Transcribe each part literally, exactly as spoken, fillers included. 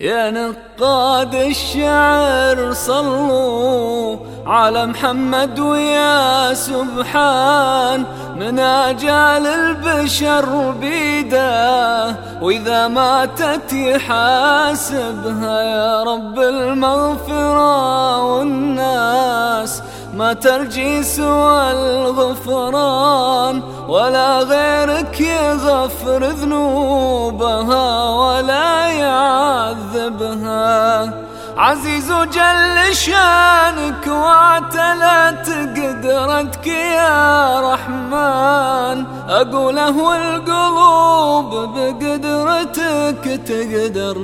يا نقاد الشعر صلوا على محمد ويا سبحان من آجال البشر بيده، وإذا ماتت يحاسبها يا رب المغفرة، والناس ما ترجي سوى الغفران، ولا غيرك يغفر ذنوبها ولا يعذبها. عزيز جل شانك واعتلت قدرتك يا رحمن، أقوله والقلوب بقدرتك تقدر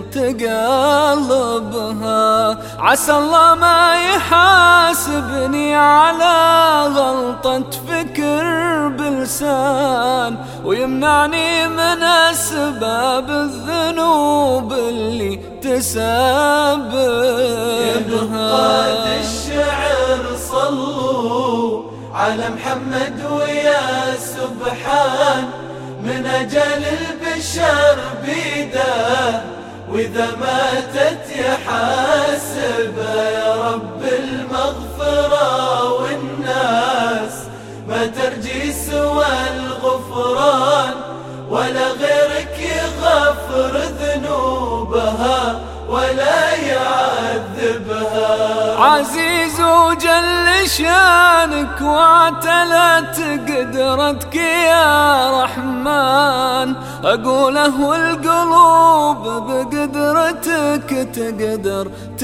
تقلبها. عسى الله ما يحاسبني على غلطة فكر بلسان، ويمنعني من أسباب الذنوب اللي تسبب. يا نقاد الشعر صلوا على محمد ويا سبحان من أجل البشر بيده، وإذا ماتت يحاسبها يا رب المغفرة، والناس ما ترجي سوى الغفران، ولا غيرك يغفر ذنوبها ولا يعذبها. عزيز جل شانك واعتلت قدرتك يا رحمن، أقوله والقلوب بقدرتك تقدر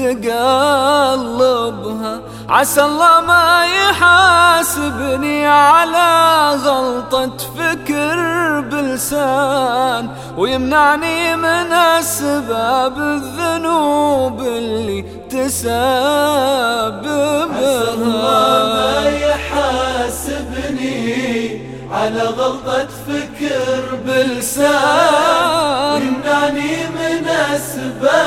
تقلبها. عسى الله ما يحاسبني على غلطة فكر بلسان، ويمنعني من أسباب الذنوب اللي تسببها. عسى الله ما يحاسبني على غلطة فكر بلسان، ويمنعني من أسباب